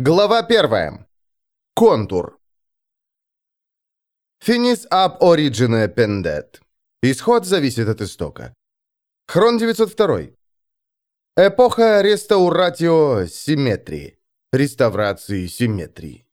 Глава 1. Контур. Finis ab origine pendet. Исход зависит от истока. Хрон 902. Эпоха реставратио симметрии. Реставрации симметрии.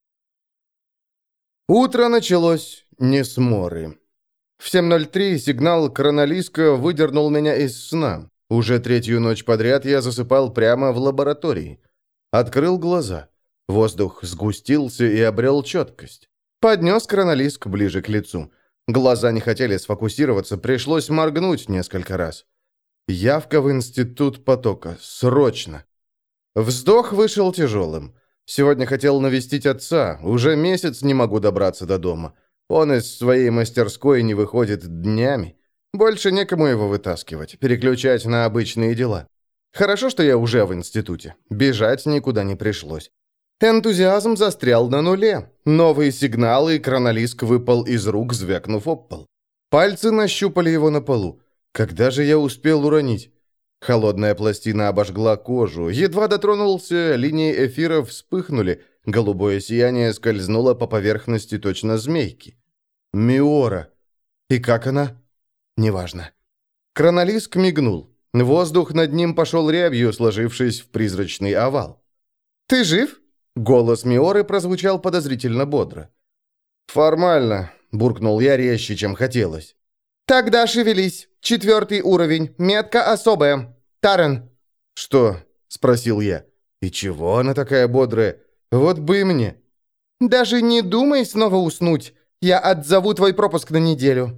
Утро началось не с моры. В 7:03 сигнал Кронолиска выдернул меня из сна. Уже третью ночь подряд я засыпал прямо в лаборатории. Открыл глаза. Воздух сгустился и обрел четкость. Поднес Кронолиск ближе к лицу. Глаза не хотели сфокусироваться, пришлось моргнуть несколько раз. Явка в институт потока. Срочно. Вздох вышел тяжелым. Сегодня хотел навестить отца. Уже месяц не могу добраться до дома. Он из своей мастерской не выходит днями. Больше некому его вытаскивать, переключать на обычные дела. Хорошо, что я уже в институте. Бежать никуда не пришлось. Энтузиазм застрял на нуле. Новые сигналы, и Кронолиск выпал из рук, звякнув об пол. Пальцы нащупали его на полу. Когда же я успел уронить? Холодная пластина обожгла кожу. Едва дотронулся, линии эфира вспыхнули. Голубое сияние скользнуло по поверхности точно змейки. Миора. И как она? Неважно. Кронолиск мигнул. Воздух над ним пошел рябью, сложившись в призрачный овал. «Ты жив?» Голос Миоры прозвучал подозрительно бодро. «Формально», — буркнул я резче, чем хотелось. «Тогда шевелись. 4 уровень. Метка особая. Тарен». «Что?» — спросил я. «И чего она такая бодрая? Вот бы и мне». «Даже не думай снова уснуть. Я отзову твой пропуск на неделю».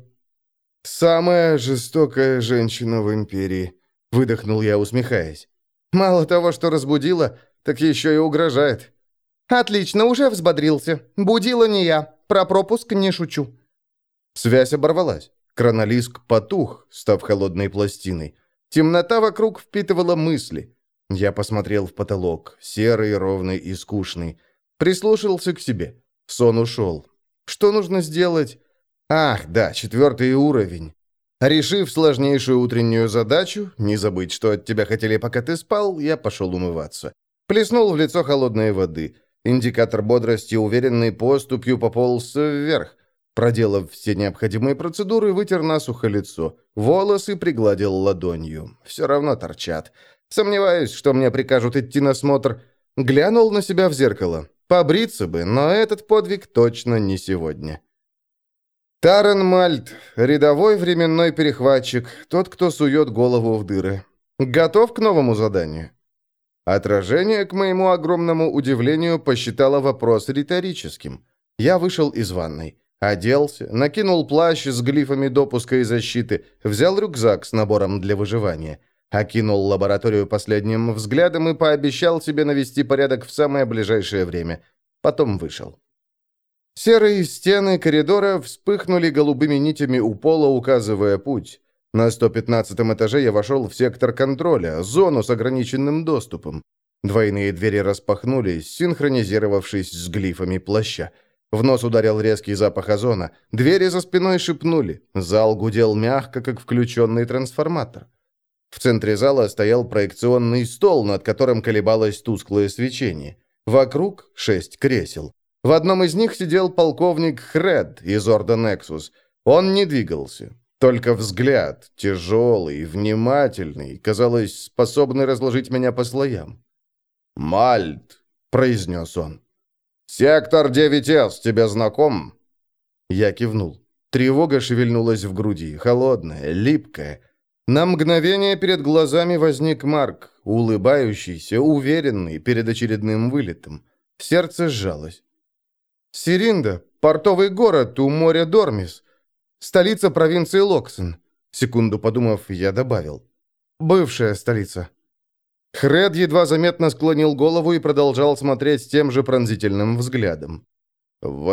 «Самая жестокая женщина в Империи», — выдохнул я, усмехаясь. «Мало того, что разбудила, так еще и угрожает». «Отлично, уже взбодрился. Будила не я. Про пропуск не шучу». Связь оборвалась. Кронолиск потух, став холодной пластиной. Темнота вокруг впитывала мысли. Я посмотрел в потолок, серый, ровный и скучный. Прислушался к себе. Сон ушел. Что нужно сделать? Ах, да, 4 уровень. Решив сложнейшую утреннюю задачу, не забыть, что от тебя хотели, пока ты спал, я пошел умываться. Плеснул в лицо холодной воды. Индикатор бодрости уверенной поступью пополз вверх. Проделав все необходимые процедуры, вытер насухо лицо. Волосы пригладил ладонью. Все равно торчат. Сомневаюсь, что мне прикажут идти на смотр. Глянул на себя в зеркало. Побриться бы, но этот подвиг точно не сегодня. Тарен Мальт, рядовой временной перехватчик, тот, кто сует голову в дыры. Готов к новому заданию? Отражение, к моему огромному удивлению, посчитало вопрос риторическим. Я вышел из ванной, оделся, накинул плащ с глифами допуска и защиты, взял рюкзак с набором для выживания, окинул лабораторию последним взглядом и пообещал себе навести порядок в самое ближайшее время. Потом вышел. Серые стены коридора вспыхнули голубыми нитями у пола, указывая путь. На 115-м этаже я вошел в сектор контроля, зону с ограниченным доступом. Двойные двери распахнулись, синхронизировавшись с глифами плаща. В нос ударил резкий запах озона. Двери за спиной шепнули. Зал гудел мягко, как включенный трансформатор. В центре зала стоял проекционный стол, над которым колебалось тусклое свечение. Вокруг 6 кресел. В одном из них сидел полковник Хред из Орда Нексус. Он не двигался. Только взгляд, тяжелый, внимательный, казалось, способный разложить меня по слоям. «Мальт», — произнес он. «Сектор 9С тебе знаком?» Я кивнул. Тревога шевельнулась в груди, холодная, липкая. На мгновение перед глазами возник Марк, улыбающийся, уверенный перед очередным вылетом. Сердце сжалось. «Сиринда, портовый город у моря Дормис. Столица провинции Локсон». Секунду подумав, я добавил. «Бывшая столица». Хред едва заметно склонил голову и продолжал смотреть тем же пронзительным взглядом. «В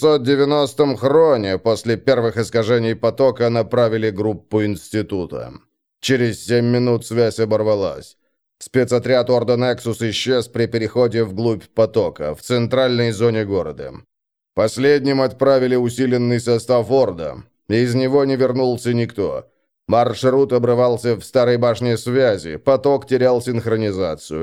890-м хроне после первых искажений потока направили группу института. Через 7 минут связь оборвалась. Спецотряд Орда Нексус исчез при переходе вглубь потока, в центральной зоне города. Последним отправили усиленный состав Орда. Из него не вернулся никто. Маршрут обрывался в старой башне связи, поток терял синхронизацию.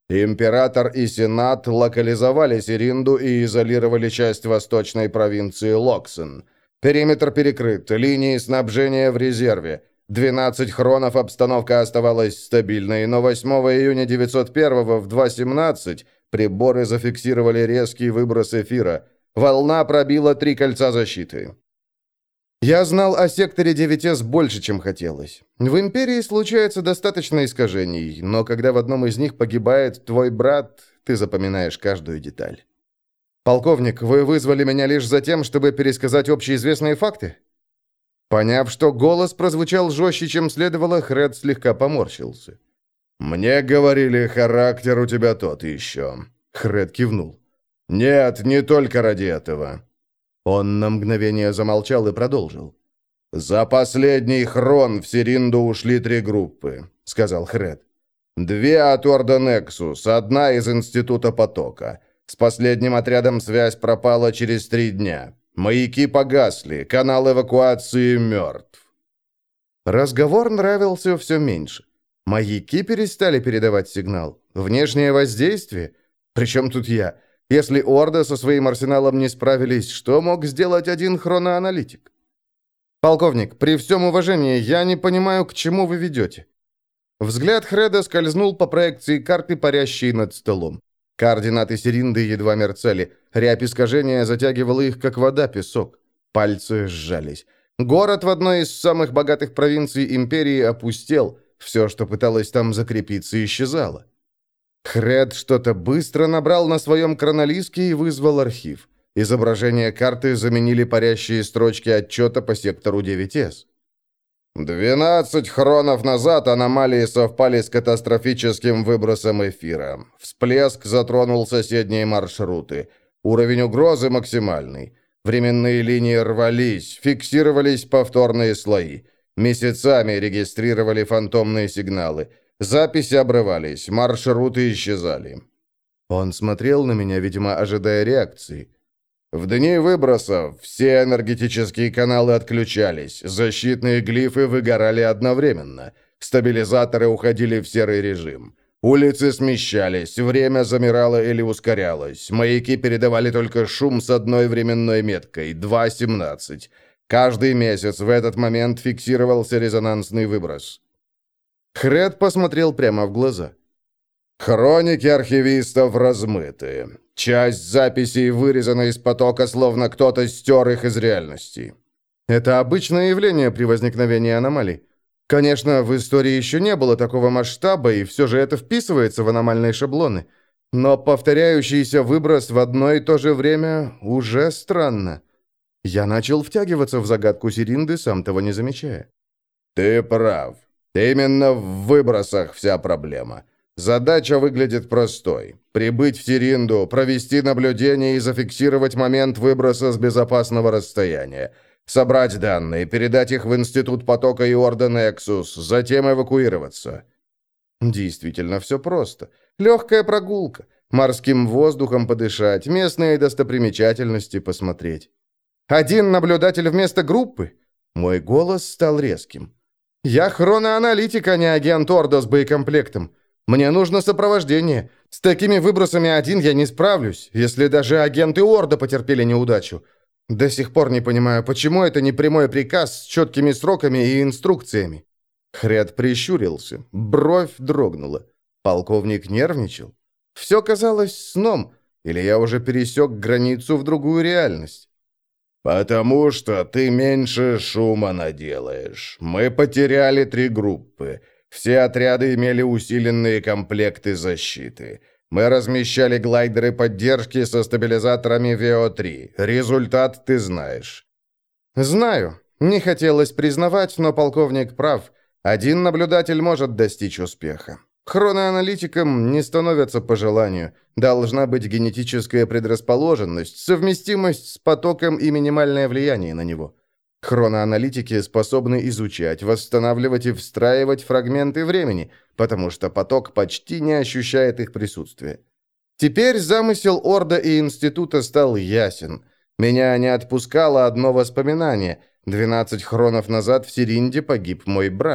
Император и Сенат локализовали Сиринду и изолировали часть восточной провинции Локсен. Периметр перекрыт, линии снабжения в резерве. 12 хронов обстановка оставалась стабильной, но 8 июня 901 в 2:17 приборы зафиксировали резкий выброс эфира. Волна пробила 3 кольца защиты. Я знал о секторе 9С больше, чем хотелось. В Империи случается достаточно искажений, но когда в одном из них погибает твой брат, ты запоминаешь каждую деталь. «Полковник, вы вызвали меня лишь за тем, чтобы пересказать общеизвестные факты?» Поняв, что голос прозвучал жестче, чем следовало, Хред слегка поморщился. «Мне говорили, характер у тебя тот еще». Хред кивнул. «Нет, не только ради этого». Он на мгновение замолчал и продолжил. «За последний хрон в Сиринду ушли 3 группы», — сказал Хред. 2 от Орда Нексус, 1 из Института Потока. С последним отрядом связь пропала через 3 дня. Маяки погасли, канал эвакуации мертв». Разговор нравился все меньше. Маяки перестали передавать сигнал. Внешнее воздействие? Причем тут я? Если Орда со своим арсеналом не справились, что мог сделать один хроноаналитик? «Полковник, при всем уважении, я не понимаю, к чему вы ведете». Взгляд Хреда скользнул по проекции карты, парящей над столом. Координаты Сиринды едва мерцали. Рябь искажения затягивала их, как вода, песок. Пальцы сжались. Город в одной из самых богатых провинций Империи опустел. Все, что пыталось там закрепиться, исчезало. Хред что-то быстро набрал на своем хронолиске и вызвал архив. Изображение карты заменили парящие строчки отчета по сектору 9С. 12 хронов назад аномалии совпали с катастрофическим выбросом эфира. Всплеск затронул соседние маршруты. Уровень угрозы максимальный. Временные линии рвались, фиксировались повторные слои. Месяцами регистрировали фантомные сигналы. Записи обрывались, маршруты исчезали. Он смотрел на меня, видимо, ожидая реакции. В дни выбросов все энергетические каналы отключались, защитные глифы выгорали одновременно, стабилизаторы уходили в серый режим. Улицы смещались, время замирало или ускорялось, маяки передавали только шум с одной временной меткой, 2:17. Каждый месяц в этот момент фиксировался резонансный выброс. Хред посмотрел прямо в глаза. Хроники архивистов размыты. Часть записей вырезана из потока, словно кто-то стер их из реальности. Это обычное явление при возникновении аномалий. Конечно, в истории еще не было такого масштаба, и все же это вписывается в аномальные шаблоны. Но повторяющийся выброс в одно и то же время уже странно. Я начал втягиваться в загадку Сиринды, сам того не замечая. «Ты прав. Именно в выбросах вся проблема. Задача выглядит простой. Прибыть в Сиринду, провести наблюдение и зафиксировать момент выброса с безопасного расстояния. Собрать данные, передать их в Институт Потока и Орда Нексус, затем эвакуироваться». Действительно, все просто. Легкая прогулка. Морским воздухом подышать, местные достопримечательности посмотреть. Один наблюдатель вместо группы? Мой голос стал резким. Я хроноаналитик, а не агент Орда с боекомплектом. Мне нужно сопровождение. С такими выбросами один я не справлюсь, если даже агенты Орда потерпели неудачу. До сих пор не понимаю, почему это не прямой приказ с четкими сроками и инструкциями. Хред прищурился, бровь дрогнула. Полковник нервничал. Все казалось сном, или я уже пересек границу в другую реальность. «Потому что ты меньше шума наделаешь. Мы потеряли 3 группы. Все отряды имели усиленные комплекты защиты. Мы размещали глайдеры поддержки со стабилизаторами ВО-3. Результат ты знаешь». «Знаю. Не хотелось признавать, но полковник прав. Один наблюдатель может достичь успеха. Хроноаналитикам не становятся по желанию. Должна быть генетическая предрасположенность, совместимость с потоком и минимальное влияние на него. Хроноаналитики способны изучать, восстанавливать и встраивать фрагменты времени, потому что поток почти не ощущает их присутствия. Теперь замысел Орда и Института стал ясен. Меня не отпускало одно воспоминание. 12 хронов назад в Сиринде погиб мой брат.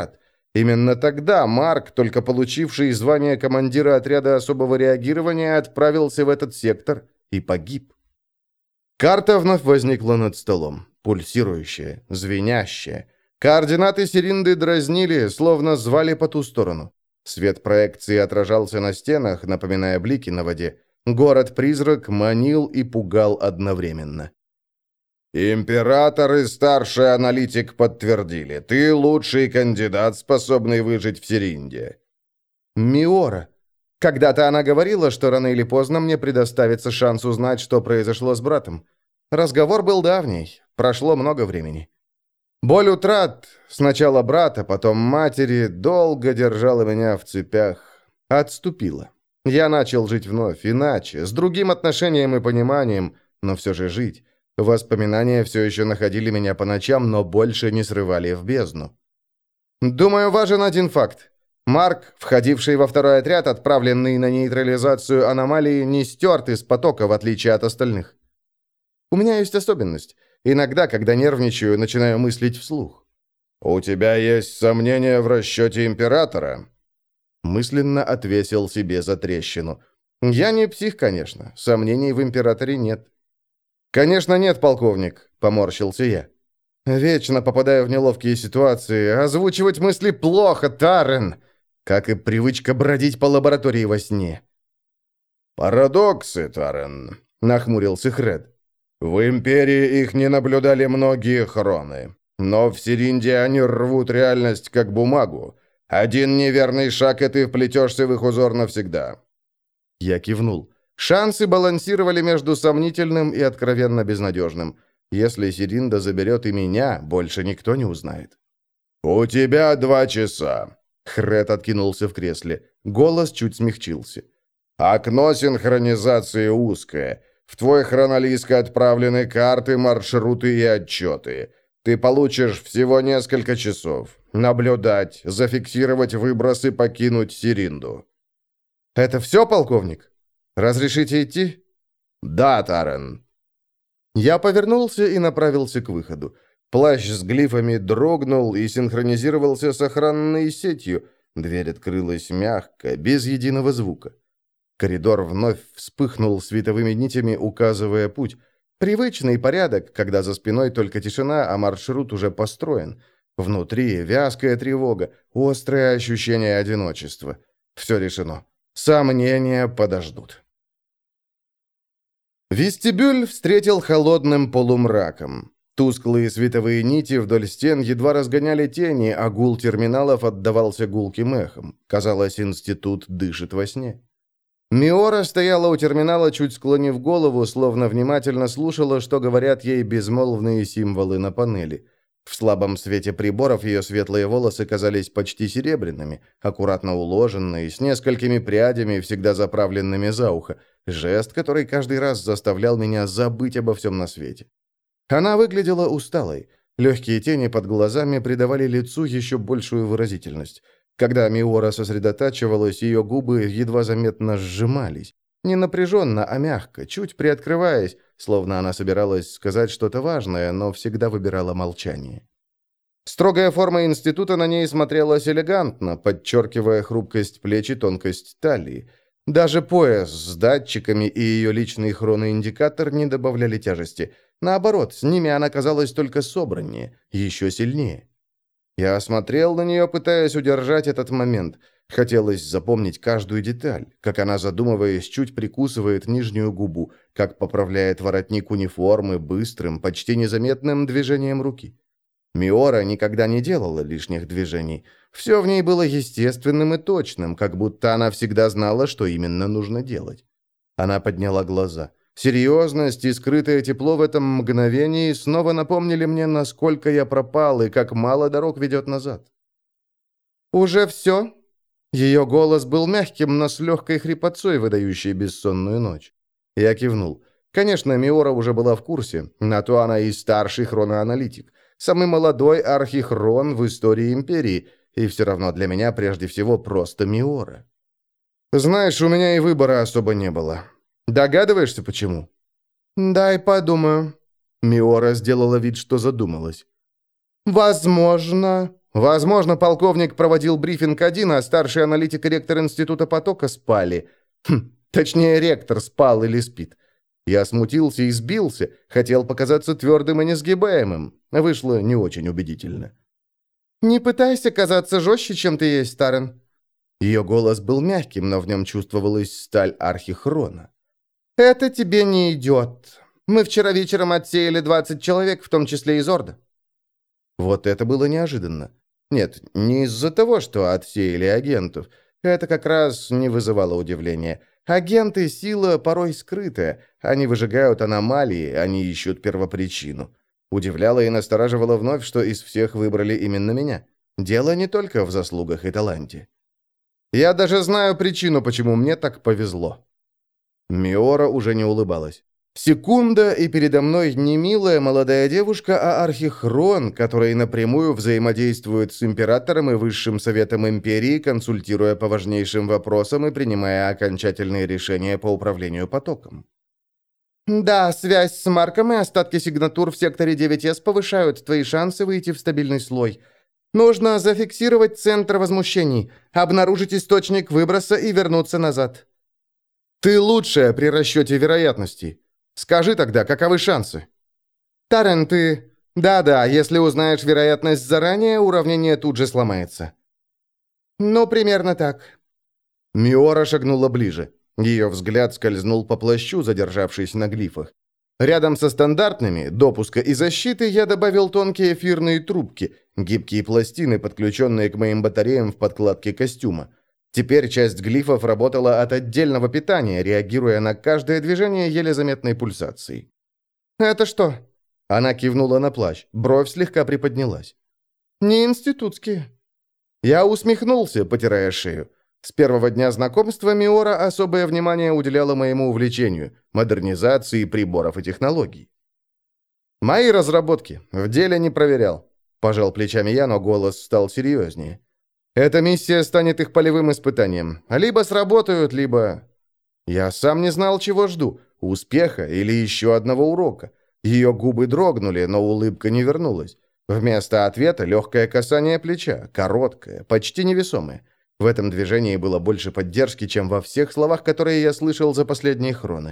Именно тогда Марк, только получивший звание командира отряда особого реагирования, отправился в этот сектор и погиб. Карта вновь возникла над столом, пульсирующая, звенящая. Координаты Серинды дразнили, словно звали по ту сторону. Свет проекции отражался на стенах, напоминая блики на воде. Город-призрак манил и пугал одновременно. «Император и старший аналитик подтвердили. Ты лучший кандидат, способный выжить в Серинде». «Миора. Когда-то она говорила, что рано или поздно мне предоставится шанс узнать, что произошло с братом. Разговор был давний, прошло много времени. Боль утрат, сначала брата, потом матери, долго держала меня в цепях. Отступила. Я начал жить вновь, иначе, с другим отношением и пониманием, но все же жить. Воспоминания все еще находили меня по ночам, но больше не срывали в бездну. Думаю, важен один факт. Марк, входивший во второй отряд, отправленный на нейтрализацию аномалии, не стерт из потока, в отличие от остальных. У меня есть особенность. Иногда, когда нервничаю, начинаю мыслить вслух. «У тебя есть сомнения в расчете императора?» Мысленно отвесил себе за трещину. «Я не псих, конечно. Сомнений в императоре нет». «Конечно нет, полковник», — поморщился я. «Вечно попадаю в неловкие ситуации. Озвучивать мысли плохо, Таррен. Как и привычка бродить по лаборатории во сне». «Парадоксы, Таррен», — нахмурился Хред. «В Империи их не наблюдали многие хроны. Но в Серинде они рвут реальность как бумагу. Один неверный шаг, и ты вплетешься в их узор навсегда». Я кивнул. Шансы балансировали между сомнительным и откровенно безнадежным. Если Серинда заберет и меня, больше никто не узнает. «У тебя 2 часа». Хред откинулся в кресле. Голос чуть смягчился. «Окно синхронизации узкое. В твой хронолиск отправлены карты, маршруты и отчеты. Ты получишь всего несколько часов. Наблюдать, зафиксировать выбросы, покинуть Серинду». «Это все, полковник? Разрешите идти?» «Да, Таррен». Я повернулся и направился к выходу. Плащ с глифами дрогнул и синхронизировался с охранной сетью. Дверь открылась мягко, без единого звука. Коридор вновь вспыхнул световыми нитями, указывая путь. Привычный порядок, когда за спиной только тишина, а маршрут уже построен. Внутри вязкая тревога, острое ощущение одиночества. Все решено. Сомнения подождут. Вестибюль встретил холодным полумраком. Тусклые световые нити вдоль стен едва разгоняли тени, а гул терминалов отдавался гулким эхом. Казалось, институт дышит во сне. Миора стояла у терминала, чуть склонив голову, словно внимательно слушала, что говорят ей безмолвные символы на панели. В слабом свете приборов ее светлые волосы казались почти серебряными, аккуратно уложенные, с несколькими прядями, всегда заправленными за ухо, жест, который каждый раз заставлял меня забыть обо всем на свете. Она выглядела усталой. Легкие тени под глазами придавали лицу еще большую выразительность. Когда Миора сосредотачивалась, ее губы едва заметно сжимались. Не напряженно, а мягко, чуть приоткрываясь, словно она собиралась сказать что-то важное, но всегда выбирала молчание. Строгая форма института на ней смотрелась элегантно, подчеркивая хрупкость плеч и тонкость талии. Даже пояс с датчиками и ее личный хроноиндикатор не добавляли тяжести. Наоборот, с ними она казалась только собраннее, еще сильнее. Я смотрел на нее, пытаясь удержать этот момент. Хотелось запомнить каждую деталь, как она, задумываясь, чуть прикусывает нижнюю губу, как поправляет воротник униформы быстрым, почти незаметным движением руки. Миора никогда не делала лишних движений. Все в ней было естественным и точным, как будто она всегда знала, что именно нужно делать. Она подняла глаза. Серьезность и скрытое тепло в этом мгновении снова напомнили мне, насколько я пропал и как мало дорог ведет назад. «Уже все?» Ее голос был мягким, но с легкой хрипотцой, выдающей бессонную ночь. Я кивнул. Конечно, Миора уже была в курсе. На то она и старший хроноаналитик. Самый молодой архихрон в истории Империи. И все равно для меня прежде всего просто Миора. «Знаешь, у меня и выбора особо не было. Догадываешься, почему?» «Дай подумаю». Миора сделала вид, что задумалась. «Возможно...» Возможно, полковник проводил брифинг один, а старший аналитик и ректор Института потока спали. Точнее, ректор спал или спит. Я смутился и сбился, хотел показаться твердым и несгибаемым. Вышло не очень убедительно. «Не пытайся казаться жестче, чем ты есть, Тарен». Ее голос был мягким, но в нем чувствовалась сталь архихрона. «Это тебе не идет. Мы вчера вечером отсеяли 20 человек, в том числе из Орда». Вот это было неожиданно. Нет, не из-за того, что отсеяли агентов. Это как раз не вызывало удивления. Агенты — сила порой скрытая. Они выжигают аномалии, они ищут первопричину. Удивляло и настораживало вновь, что из всех выбрали именно меня. Дело не только в заслугах и таланте. Я даже знаю причину, почему мне так повезло. Миора уже не улыбалась. Секунда, и передо мной не милая молодая девушка, а архихрон, который напрямую взаимодействует с императором и высшим советом империи, консультируя по важнейшим вопросам и принимая окончательные решения по управлению потоком. «Да, связь с Марком и остатки сигнатур в секторе 9С повышают твои шансы выйти в стабильный слой. Нужно зафиксировать центр возмущений, обнаружить источник выброса и вернуться назад». «Ты лучшая при расчете вероятностей. Скажи тогда, каковы шансы?» «Тарен, ты...» «Да-да, если узнаешь вероятность заранее, уравнение тут же сломается». «Ну, примерно так». Миора шагнула ближе. Ее взгляд скользнул по плащу, задержавшись на глифах. Рядом со стандартными, допуска и защиты, я добавил тонкие эфирные трубки, гибкие пластины, подключенные к моим батареям в подкладке костюма. Теперь часть глифов работала от отдельного питания, реагируя на каждое движение еле заметной пульсацией. «Это что?» Она кивнула на плащ, бровь слегка приподнялась. «Не институтские». Я усмехнулся, потирая шею. С первого дня знакомства Миора особое внимание уделяла моему увлечению – модернизации приборов и технологий. «Мои разработки. В деле не проверял». Пожал плечами я, но голос стал серьезнее. «Эта миссия станет их полевым испытанием. Либо сработают, либо...» Я сам не знал, чего жду – успеха или еще одного урока. Ее губы дрогнули, но улыбка не вернулась. Вместо ответа легкое касание плеча, короткое, почти невесомое. В этом движении было больше поддержки, чем во всех словах, которые я слышал за последние хроны.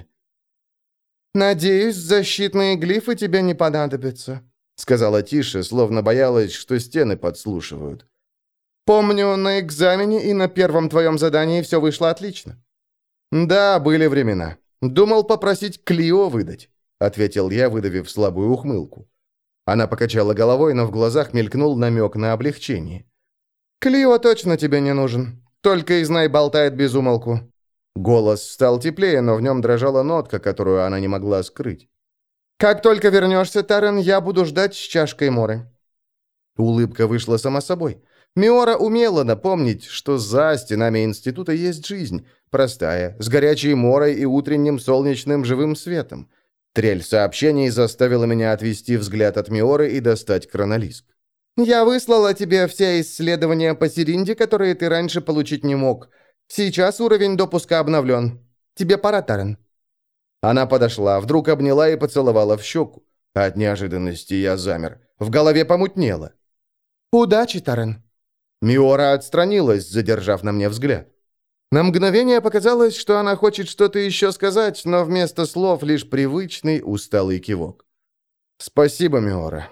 «Надеюсь, защитные глифы тебе не понадобятся», — сказала тише, словно боялась, что стены подслушивают. «Помню, на экзамене и на первом твоем задании все вышло отлично». «Да, были времена. Думал попросить Клио выдать», — ответил я, выдавив слабую ухмылку. Она покачала головой, но в глазах мелькнул намек на облегчение. «Клио точно тебе не нужен. Только и знай, болтает без умолку». Голос стал теплее, но в нем дрожала нотка, которую она не могла скрыть. «Как только вернешься, Тарен, я буду ждать с чашкой моры». Улыбка вышла сама собой. Миора умела напомнить, что за стенами института есть жизнь, простая, с горячей морой и утренним солнечным живым светом. Трель сообщений заставила меня отвести взгляд от Миоры и достать хронолиск. «Я выслала тебе все исследования по Сиринде, которые ты раньше получить не мог. Сейчас уровень допуска обновлен. Тебе пора, Тарен». Она подошла, вдруг обняла и поцеловала в щеку. От неожиданности я замер. В голове помутнело. «Удачи, Тарен». Миора отстранилась, задержав на мне взгляд. На мгновение показалось, что она хочет что-то еще сказать, но вместо слов лишь привычный усталый кивок. «Спасибо, Миора».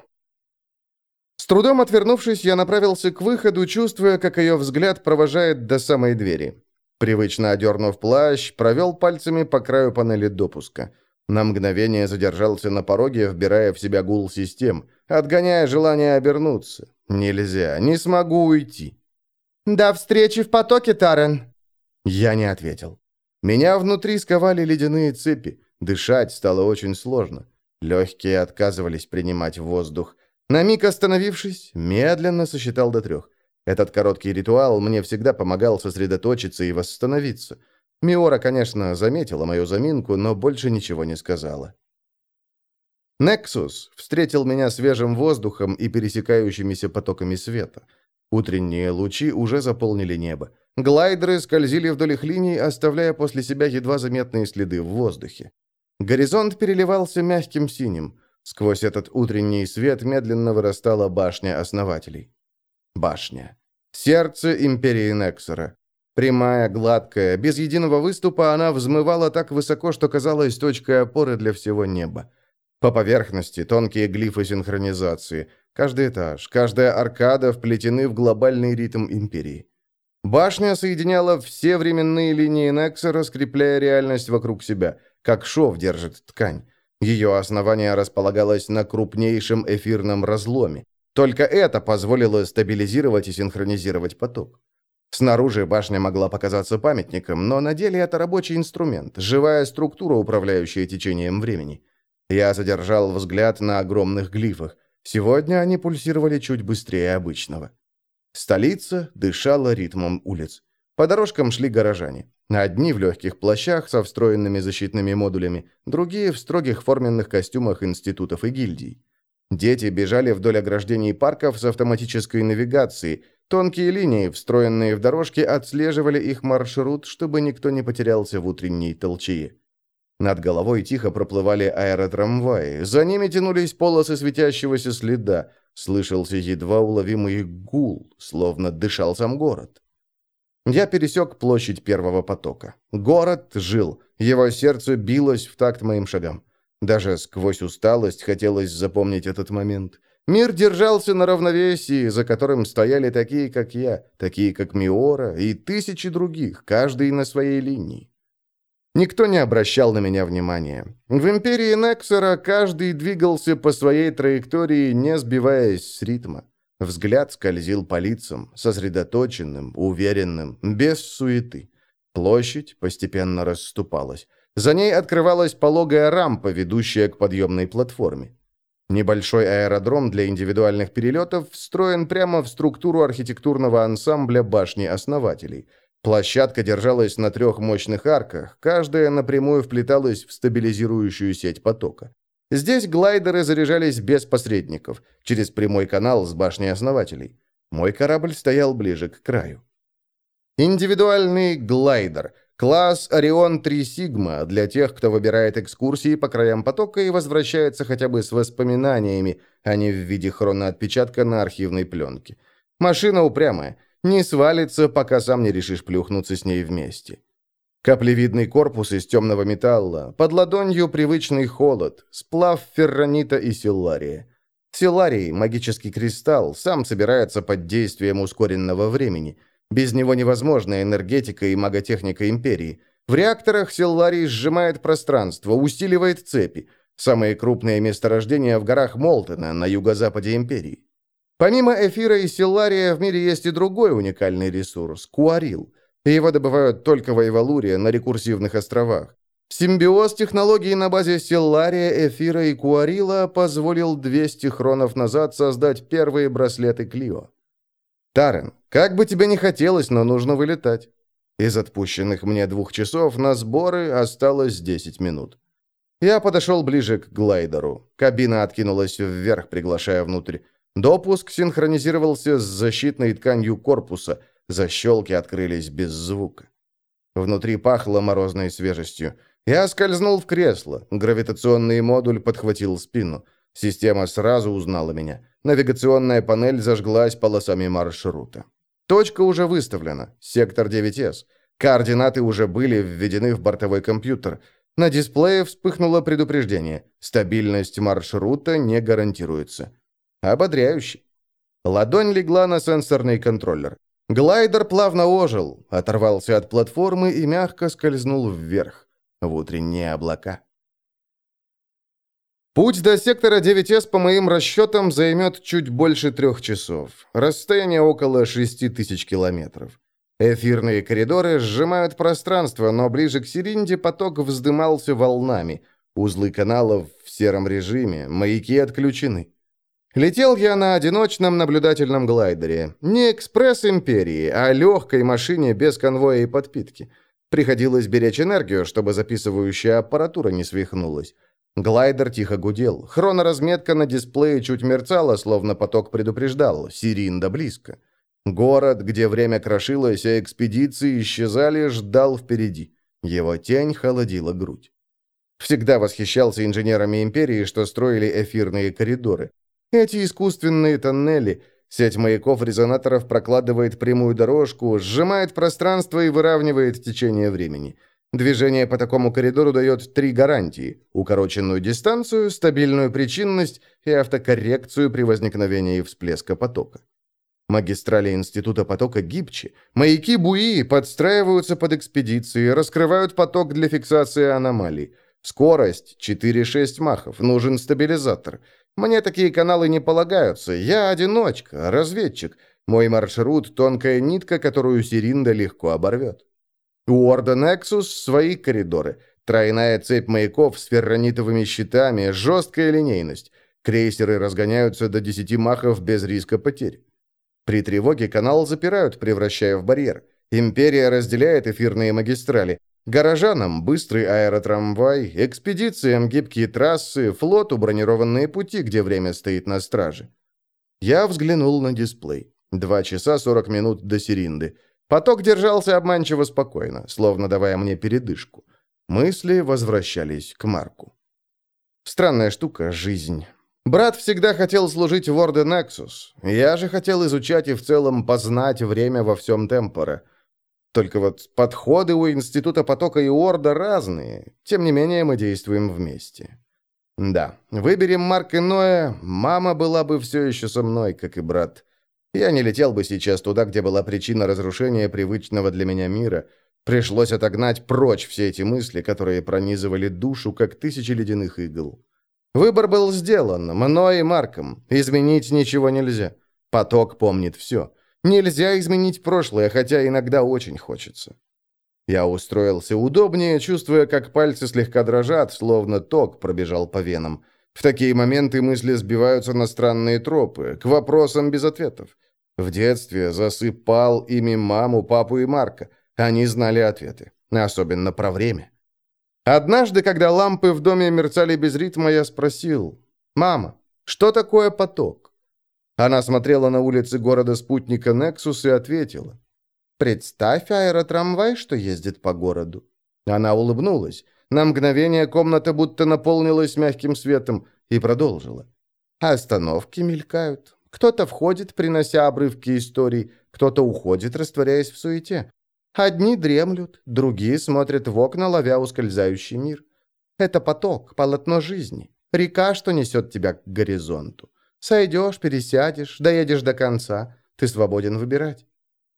С трудом отвернувшись, я направился к выходу, чувствуя, как ее взгляд провожает до самой двери. Привычно одернув плащ, провел пальцами по краю панели допуска. На мгновение задержался на пороге, вбирая в себя гул систем, отгоняя желание обернуться. Нельзя, не смогу уйти. «До встречи в потоке, Тарен!» Я не ответил. Меня внутри сковали ледяные цепи. Дышать стало очень сложно. Легкие отказывались принимать воздух. На миг остановившись, медленно сосчитал до 3. Этот короткий ритуал мне всегда помогал сосредоточиться и восстановиться. Миора, конечно, заметила мою заминку, но больше ничего не сказала. Нексус встретил меня свежим воздухом и пересекающимися потоками света. Утренние лучи уже заполнили небо. Глайдеры скользили вдоль их линий, оставляя после себя едва заметные следы в воздухе. Горизонт переливался мягким синим. Сквозь этот утренний свет медленно вырастала башня основателей. Башня. Сердце империи Нексера. Прямая, гладкая, без единого выступа, она взмывала так высоко, что казалась точкой опоры для всего неба. По поверхности тонкие глифы синхронизации. Каждый этаж, каждая аркада вплетены в глобальный ритм империи. Башня соединяла все временные линии Нексера, скрепляя реальность вокруг себя, как шов держит ткань. Ее основание располагалось на крупнейшем эфирном разломе. Только это позволило стабилизировать и синхронизировать поток. Снаружи башня могла показаться памятником, но на деле это рабочий инструмент, живая структура, управляющая течением времени. Я задержал взгляд на огромных глифах. Сегодня они пульсировали чуть быстрее обычного. Столица дышала ритмом улиц. По дорожкам шли горожане. Одни в легких плащах со встроенными защитными модулями, другие в строгих форменных костюмах институтов и гильдий. Дети бежали вдоль ограждений парков с автоматической навигацией. Тонкие линии, встроенные в дорожки, отслеживали их маршрут, чтобы никто не потерялся в утренней толчее. Над головой тихо проплывали аэротрамваи. За ними тянулись полосы светящегося следа. Слышался едва уловимый гул, словно дышал сам город. Я пересек площадь первого потока. Город жил. Его сердце билось в такт моим шагам. Даже сквозь усталость хотелось запомнить этот момент. Мир держался на равновесии, за которым стояли такие, как я, такие, как Миора, и тысячи других, каждый на своей линии. Никто не обращал на меня внимания. В империи Нексера каждый двигался по своей траектории, не сбиваясь с ритма. Взгляд скользил по лицам, сосредоточенным, уверенным, без суеты. Площадь постепенно расступалась. За ней открывалась пологая рампа, ведущая к подъемной платформе. Небольшой аэродром для индивидуальных перелетов встроен прямо в структуру архитектурного ансамбля башни основателей. Площадка держалась на 3 мощных арках, каждая напрямую вплеталась в стабилизирующую сеть потока. Здесь глайдеры заряжались без посредников, через прямой канал с башней основателей. Мой корабль стоял ближе к краю. Индивидуальный глайдер. Класс Орион 3 Сигма для тех, кто выбирает экскурсии по краям потока и возвращается хотя бы с воспоминаниями, а не в виде хроноотпечатка на архивной пленке. Машина упрямая. Не свалится, пока сам не решишь плюхнуться с ней вместе. Каплевидный корпус из темного металла, под ладонью привычный холод, сплав ферронита и силлария. Силларий, магический кристалл, сам собирается под действием ускоренного времени. Без него невозможна энергетика и маготехника Империи. В реакторах силларий сжимает пространство, усиливает цепи. Самые крупные месторождения в горах Молтона, на юго-западе Империи. Помимо эфира и силлария в мире есть и другой уникальный ресурс – куарил. Его добывают только в Эйвалуре, на рекурсивных островах. Симбиоз технологий на базе силлария, эфира и куарила позволил 200 хронов назад создать первые браслеты Клио. Тарен, как бы тебе ни хотелось, но нужно вылетать. Из отпущенных мне 2 часов на сборы осталось 10 минут. Я подошел ближе к глайдеру. Кабина откинулась вверх, приглашая внутрь. Допуск синхронизировался с защитной тканью корпуса. Защелки открылись без звука. Внутри пахло морозной свежестью. Я скользнул в кресло. Гравитационный модуль подхватил спину. Система сразу узнала меня. Навигационная панель зажглась полосами маршрута. Точка уже выставлена. Сектор 9С. Координаты уже были введены в бортовой компьютер. На дисплее вспыхнуло предупреждение. Стабильность маршрута не гарантируется. Ободряюще. Ладонь легла на сенсорный контроллер. Глайдер плавно ожил, оторвался от платформы и мягко скользнул вверх, в утренние облака. Путь до сектора 9С, по моим расчетам, займет чуть больше 3 часов. Расстояние около 6000 километров. Эфирные коридоры сжимают пространство, но ближе к Сиринде поток вздымался волнами. Узлы каналов в сером режиме, маяки отключены. Летел я на одиночном наблюдательном глайдере. Не экспресс Империи, а легкой машине без конвоя и подпитки. Приходилось беречь энергию, чтобы записывающая аппаратура не свихнулась. Глайдер тихо гудел. Хроноразметка на дисплее чуть мерцала, словно поток предупреждал. Сиринда близко. Город, где время крошилось, а экспедиции исчезали, ждал впереди. Его тень холодила грудь. Всегда восхищался инженерами Империи, что строили эфирные коридоры. Эти искусственные тоннели, Сеть маяков-резонаторов прокладывает прямую дорожку, сжимает пространство и выравнивает течение времени. Движение по такому коридору дает 3 гарантии: укороченную дистанцию, стабильную причинность и автокоррекцию при возникновении всплеска потока. Магистрали Института потока гибче. Маяки буи подстраиваются под экспедиции, раскрывают поток для фиксации аномалий. Скорость 4-6 махов, нужен стабилизатор. Мне такие каналы не полагаются, я одиночка, разведчик. Мой маршрут — тонкая нитка, которую Сиринда легко оборвет. У Орда Nexus свои коридоры. Тройная цепь маяков с ферронитовыми щитами, жесткая линейность. Крейсеры разгоняются до 10 махов без риска потерь. При тревоге канал запирают, превращая в барьер. Империя разделяет эфирные магистрали. Горожанам быстрый аэротрамвай, экспедициям гибкие трассы, флоту бронированные пути, где время стоит на страже. Я взглянул на дисплей. 2 часа 40 минут до Сиринды. Поток держался обманчиво спокойно, словно давая мне передышку. Мысли возвращались к Марку. Странная штука — жизнь. Брат всегда хотел служить в Орде Nexus. Я же хотел изучать и в целом познать время во всем Темпора. Только вот подходы у Института потока и Орда разные. Тем не менее, мы действуем вместе. Да, выберем Марк иное, мама была бы все еще со мной, как и брат. Я не летел бы сейчас туда, где была причина разрушения привычного для меня мира. Пришлось отогнать прочь все эти мысли, которые пронизывали душу, как 1000 ледяных игл. Выбор был сделан, мной и Марком. Изменить ничего нельзя. Поток помнит все. Нельзя изменить прошлое, хотя иногда очень хочется. Я устроился удобнее, чувствуя, как пальцы слегка дрожат, словно ток пробежал по венам. В такие моменты мысли сбиваются на странные тропы, к вопросам без ответов. В детстве засыпал ими маму, папу и Марка. Они знали ответы, особенно про время. Однажды, когда лампы в доме мерцали без ритма, я спросил: «Мама, что такое поток?» Она смотрела на улицы города-спутника Nexus и ответила: «Представь аэротрамвай, что ездит по городу». Она улыбнулась. На мгновение комната будто наполнилась мягким светом и продолжила: «Остановки мелькают. Кто-то входит, принося обрывки историй, кто-то уходит, растворяясь в суете. Одни дремлют, другие смотрят в окна, ловя ускользающий мир. Это поток, полотно жизни, река, что несет тебя к горизонту. Сойдешь, пересядешь, доедешь до конца. Ты свободен выбирать».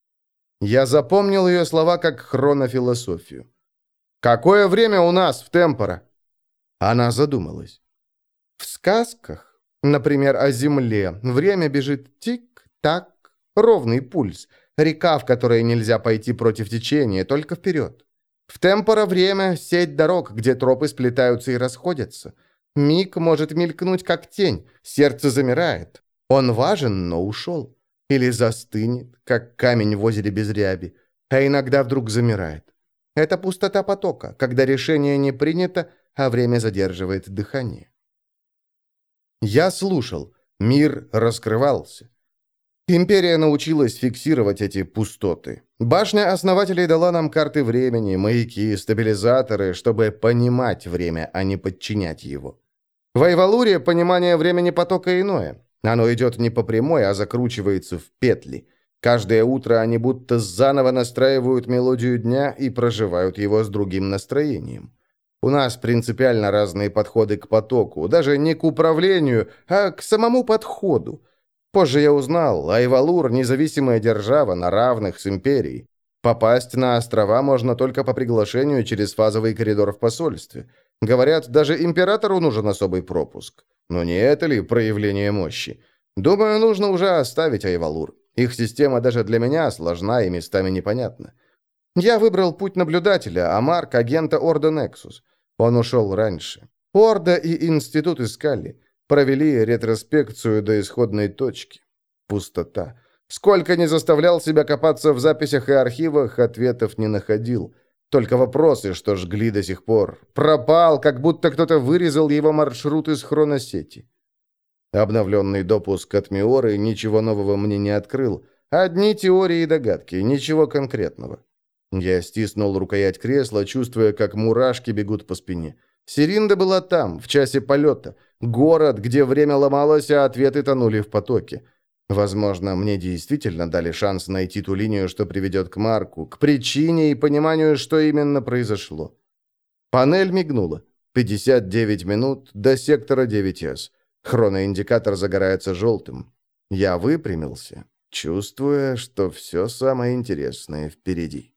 Я запомнил ее слова как хронофилософию. «Какое время у нас в Темпора?» Она задумалась. «В сказках, например, о Земле, время бежит тик-так, ровный пульс, река, в которой нельзя пойти против течения, только вперед. В Темпора время — сеть дорог, где тропы сплетаются и расходятся. Миг может мелькнуть, как тень, сердце замирает. Он важен, но ушел. Или застынет, как камень в озере без ряби, а иногда вдруг замирает. Это пустота потока, когда решение не принято, а время задерживает дыхание». Я слушал. Мир раскрывался. Империя научилась фиксировать эти пустоты. Башня основателей дала нам карты времени, маяки, стабилизаторы, чтобы понимать время, а не подчинять его. В Айвалуре понимание времени потока иное. Оно идет не по прямой, а закручивается в петли. Каждое утро они будто заново настраивают мелодию дня и проживают его с другим настроением. У нас принципиально разные подходы к потоку, даже не к управлению, а к самому подходу. Позже я узнал, Айвалур — независимая держава на равных с империей. Попасть на острова можно только по приглашению через фазовый коридор в посольстве. Говорят, даже императору нужен особый пропуск. Но не это ли проявление мощи? Думаю, нужно уже оставить Айвалур. Их система даже для меня сложна и местами непонятна. Я выбрал путь наблюдателя, а Марк — агента Орда Nexus. Он ушел раньше. Орда и Институт искали. Провели ретроспекцию до исходной точки. Пустота. Сколько не заставлял себя копаться в записях и архивах, ответов не находил. Только вопросы, что жгли до сих пор. Пропал, как будто кто-то вырезал его маршрут из хроносети. Обновленный допуск от Миоры ничего нового мне не открыл. Одни теории и догадки, ничего конкретного. Я стиснул рукоять кресла, чувствуя, как мурашки бегут по спине. Сиринда была там, в часе полета. Город, где время ломалось, а ответы тонули в потоке. Возможно, мне действительно дали шанс найти ту линию, что приведет к Марку, к причине и пониманию, что именно произошло. Панель мигнула. 59 минут до сектора 9С. Хроноиндикатор загорается желтым. Я выпрямился, чувствуя, что все самое интересное впереди.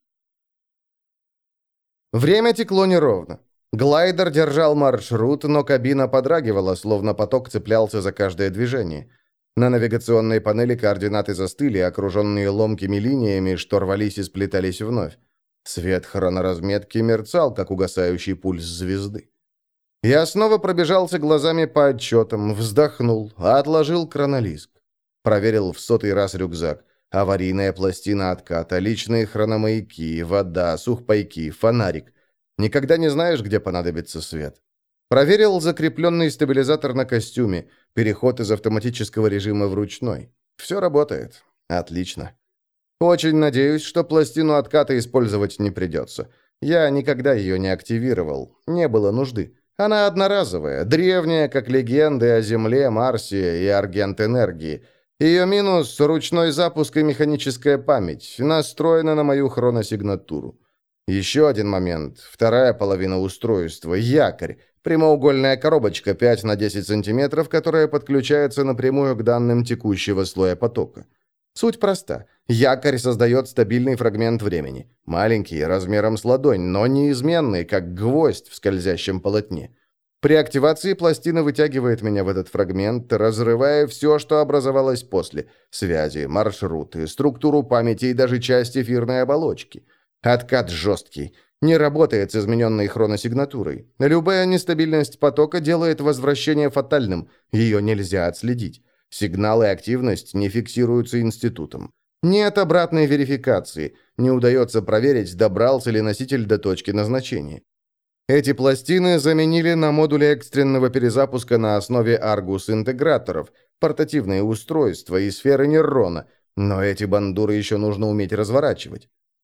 Время текло неровно. Глайдер держал маршрут, но кабина подрагивала, словно поток цеплялся за каждое движение. На навигационной панели координаты застыли, окруженные ломкими линиями, что рвались и сплетались вновь. Свет хроноразметки мерцал, как угасающий пульс звезды. Я снова пробежался глазами по отчетам, вздохнул, отложил хронолиск. Проверил в 100-й раз рюкзак. Аварийная пластина отката, личные хрономаяки, вода, сухпайки, фонарик. Никогда не знаешь, где понадобится свет. Проверил закрепленный стабилизатор на костюме, переход из автоматического режима в ручной. Все работает. Отлично. Очень надеюсь, что пластину отката использовать не придется. Я никогда ее не активировал. Не было нужды. Она одноразовая, древняя, как легенды о Земле, Марсе и Аргент Энергии. Ее минус – ручной запуск и механическая память, настроена на мою хроносигнатуру. Еще один момент. Вторая половина устройства – якорь. Прямоугольная коробочка 5 на 10 сантиметров, которая подключается напрямую к данным текущего слоя потока. Суть проста. Якорь создает стабильный фрагмент времени. Маленький, размером с ладонь, но неизменный, как гвоздь в скользящем полотне. При активации пластина вытягивает меня в этот фрагмент, разрывая все, что образовалось после. Связи, маршруты, структуру памяти и даже часть эфирной оболочки. Откат жесткий. Не работает с измененной хроносигнатурой. Любая нестабильность потока делает возвращение фатальным. Ее нельзя отследить. Сигнал и активность не фиксируются институтом. Нет обратной верификации. Не удается проверить, добрался ли носитель до точки назначения. Эти пластины заменили на модули экстренного перезапуска на основе Argus-интеграторов, портативные устройства и сферы нейрона, но эти бандуры еще нужно уметь разворачивать.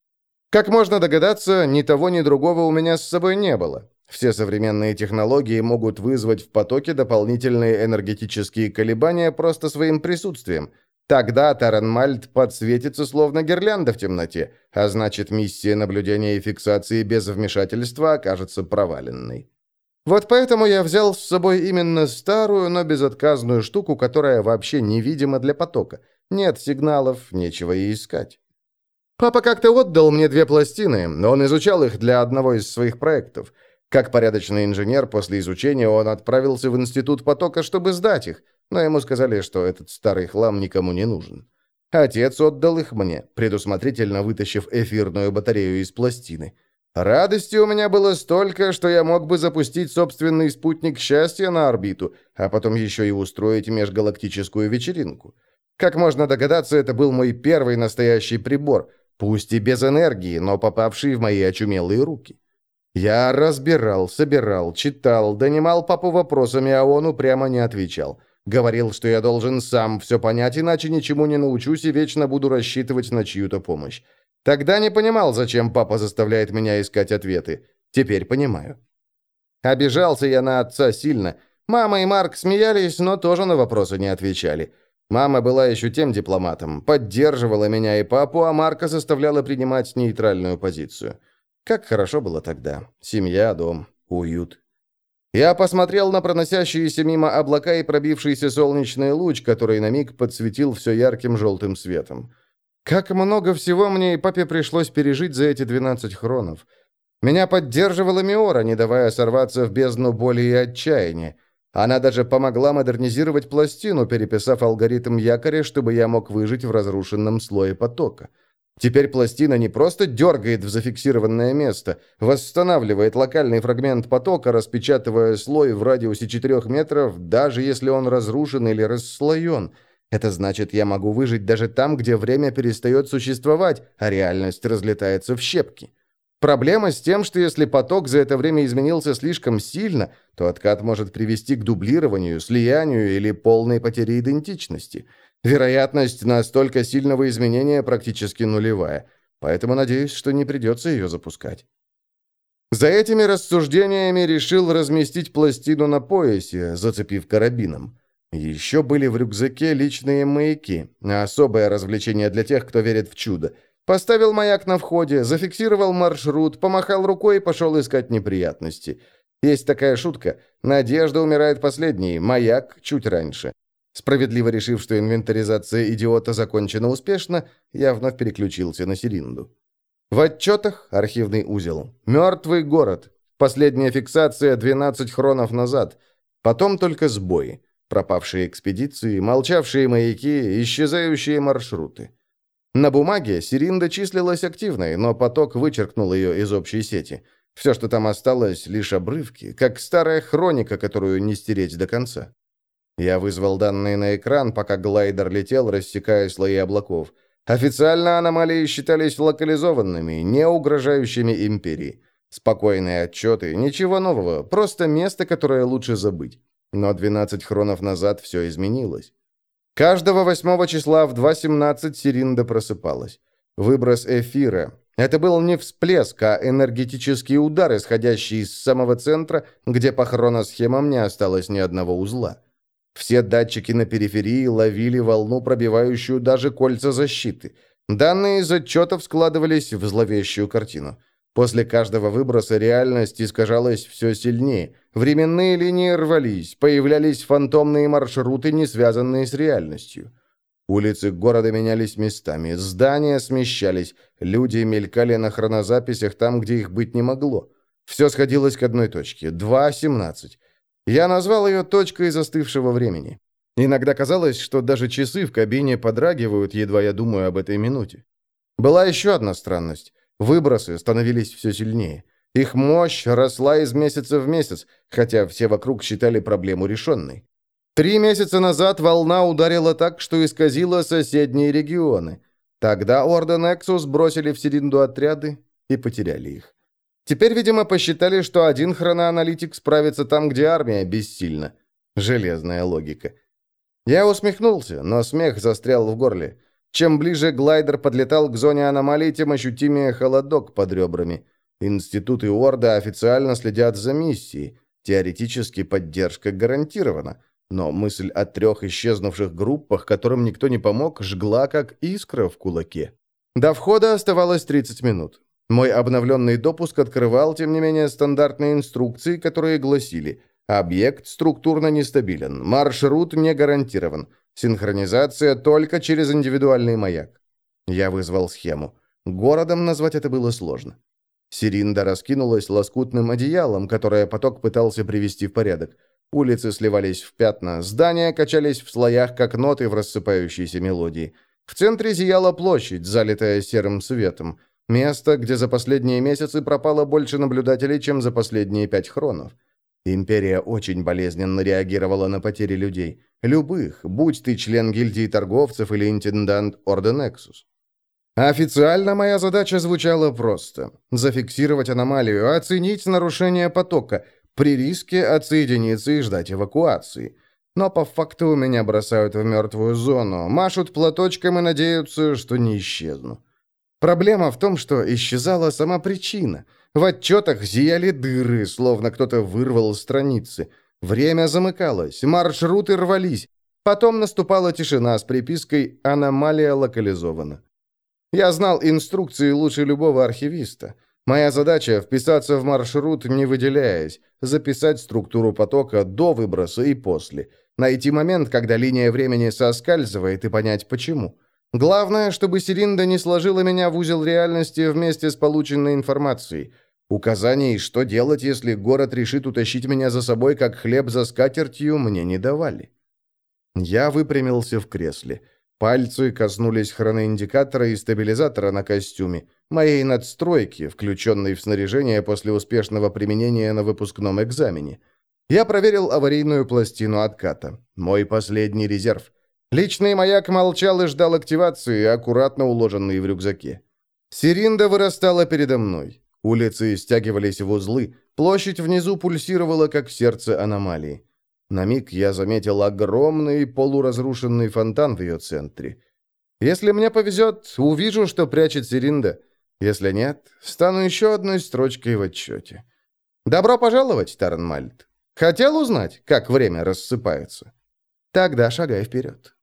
Как можно догадаться, ни того, ни другого у меня с собой не было. Все современные технологии могут вызвать в потоке дополнительные энергетические колебания просто своим присутствием. Тогда Таранмальд подсветится словно гирлянда в темноте, а значит, миссия наблюдения и фиксации без вмешательства окажется проваленной. Вот поэтому я взял с собой именно старую, но безотказную штуку, которая вообще невидима для потока. Нет сигналов, нечего и искать. Папа как-то отдал мне 2 пластины, но он изучал их для одного из своих проектов. Как порядочный инженер, после изучения он отправился в институт потока, чтобы сдать их, но ему сказали, что этот старый хлам никому не нужен. Отец отдал их мне, предусмотрительно вытащив эфирную батарею из пластины. Радости у меня было столько, что я мог бы запустить собственный спутник счастья на орбиту, а потом еще и устроить межгалактическую вечеринку. Как можно догадаться, это был мой первый настоящий прибор, пусть и без энергии, но попавший в мои очумелые руки. Я разбирал, собирал, читал, донимал папу вопросами, а он упрямо не отвечал. Говорил, что я должен сам все понять, иначе ничему не научусь и вечно буду рассчитывать на чью-то помощь. Тогда не понимал, зачем папа заставляет меня искать ответы. Теперь понимаю. Обижался я на отца сильно. Мама и Марк смеялись, но тоже на вопросы не отвечали. Мама была еще тем дипломатом, поддерживала меня и папу, а Марка заставляла принимать нейтральную позицию. Как хорошо было тогда. Семья, дом, уют. Я посмотрел на проносящиеся мимо облака и пробившийся солнечный луч, который на миг подсветил все ярким желтым светом. Как много всего мне и папе пришлось пережить за эти 12 хронов. Меня поддерживала Миора, не давая сорваться в бездну боли и отчаяния. Она даже помогла модернизировать пластину, переписав алгоритм якоря, чтобы я мог выжить в разрушенном слое потока. Теперь пластина не просто дергает в зафиксированное место, восстанавливает локальный фрагмент потока, распечатывая слой в радиусе 4 метров, даже если он разрушен или расслоен. Это значит, я могу выжить даже там, где время перестает существовать, а реальность разлетается в щепки. Проблема с тем, что если поток за это время изменился слишком сильно, то откат может привести к дублированию, слиянию или полной потере идентичности. Вероятность настолько сильного изменения практически нулевая, поэтому надеюсь, что не придется ее запускать. За этими рассуждениями решил разместить пластину на поясе, зацепив карабином. Еще были в рюкзаке личные маяки, особое развлечение для тех, кто верит в чудо. Поставил маяк на входе, зафиксировал маршрут, помахал рукой и пошел искать неприятности. Есть такая шутка: надежда умирает последней, маяк чуть раньше. Справедливо решив, что инвентаризация идиота закончена успешно, я вновь переключился на Серинду. В отчетах архивный узел. Мертвый город. Последняя фиксация 12 хронов назад. Потом только сбои. Пропавшие экспедиции, молчавшие маяки, исчезающие маршруты. На бумаге Серинда числилась активной, но поток вычеркнул ее из общей сети. Все, что там осталось, лишь обрывки, как старая хроника, которую не стереть до конца. Я вызвал данные на экран, пока глайдер летел, рассекая слои облаков. Официально аномалии считались локализованными, не угрожающими империи. Спокойные отчеты, ничего нового, просто место, которое лучше забыть. Но 12 хронов назад все изменилось. Каждого 8 числа в 2:17 Серинда просыпалась. Выброс эфира. Это был не всплеск, а энергетический удар, исходящий из самого центра, где по хроносхемам не осталось ни одного узла. Все датчики на периферии ловили волну, пробивающую даже кольца защиты. Данные из отчетов складывались в зловещую картину. После каждого выброса реальность искажалась все сильнее. Временные линии рвались, появлялись фантомные маршруты, не связанные с реальностью. Улицы города менялись местами, здания смещались, люди мелькали на хронозаписях там, где их быть не могло. Все сходилось к одной точке – 2:17. Я назвал ее точкой застывшего времени. Иногда казалось, что даже часы в кабине подрагивают, едва я думаю об этой минуте. Была еще одна странность. Выбросы становились все сильнее. Их мощь росла из месяца в месяц, хотя все вокруг считали проблему решенной. 3 месяца назад волна ударила так, что исказила соседние регионы. Тогда Орден Эксус бросили в Серинду отряды и потеряли их. Теперь, видимо, посчитали, что один хроноаналитик справится там, где армия бессильна. Железная логика. Я усмехнулся, но смех застрял в горле. Чем ближе глайдер подлетал к зоне аномалий, тем ощутимее холодок под ребрами. Институты Орда официально следят за миссией. Теоретически поддержка гарантирована. Но мысль о 3 исчезнувших группах, которым никто не помог, жгла, как искра в кулаке. До входа оставалось 30 минут. Мой обновленный допуск открывал, тем не менее, стандартные инструкции, которые гласили: объект структурно нестабилен, маршрут не гарантирован, синхронизация только через индивидуальный маяк. Я вызвал схему. Городом назвать это было сложно. Серинда раскинулась лоскутным одеялом, которое поток пытался привести в порядок. Улицы сливались в пятна, здания качались в слоях, как ноты в рассыпающейся мелодии. В центре зияла площадь, залитая серым светом. Место, где за последние месяцы пропало больше наблюдателей, чем за последние 5 хронов. Империя очень болезненно реагировала на потери людей. Любых, будь ты член гильдии торговцев или интендант Орден Эксус. Официально моя задача звучала просто: зафиксировать аномалию, оценить нарушение потока, при риске отсоединиться и ждать эвакуации. Но по факту меня бросают в мертвую зону, машут платочком и надеются, что не исчезну. Проблема в том, что исчезала сама причина. В отчетах зияли дыры, словно кто-то вырвал страницы. Время замыкалось, маршруты рвались. Потом наступала тишина с припиской «Аномалия локализована». Я знал инструкции лучше любого архивиста. Моя задача — вписаться в маршрут, не выделяясь, записать структуру потока до выброса и после, найти момент, когда линия времени соскальзывает, и понять, почему. Главное, чтобы Серинда не сложила меня в узел реальности вместе с полученной информацией. Указаний, что делать, если город решит утащить меня за собой, как хлеб за скатертью, мне не давали. Я выпрямился в кресле. Пальцы коснулись хроноиндикатора и стабилизатора на костюме, моей надстройки, включенной в снаряжение после успешного применения на выпускном экзамене. Я проверил аварийную пластину отката. Мой последний резерв. Личный маяк молчал и ждал активации, аккуратно уложенный в рюкзаке. Серинда вырастала передо мной. Улицы стягивались в узлы, площадь внизу пульсировала, как сердце аномалии. На миг я заметил огромный полуразрушенный фонтан в ее центре. Если мне повезет, увижу, что прячет Серинда. Если нет, стану еще одной строчкой в отчете. Добро пожаловать, Тарнмальд. Хотел узнать, как время рассыпается? Тогда шагай вперед.